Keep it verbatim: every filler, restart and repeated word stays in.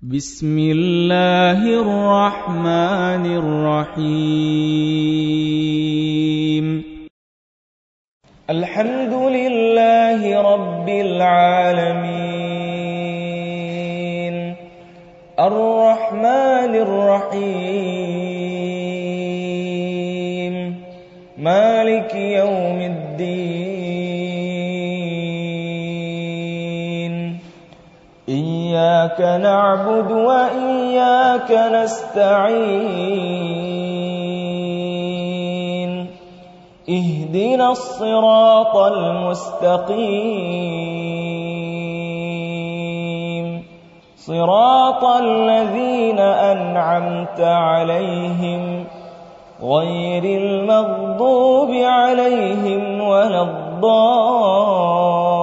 بسم الله الرحمن الرحيم الحمد لله رب العالمين الرحمن الرحيم مالك يوم الدين إياك نعبد وإياك نستعين اهدنا الصراط المستقيم صراط الذين أنعمت عليهم غير المغضوب عليهم ولا الضالين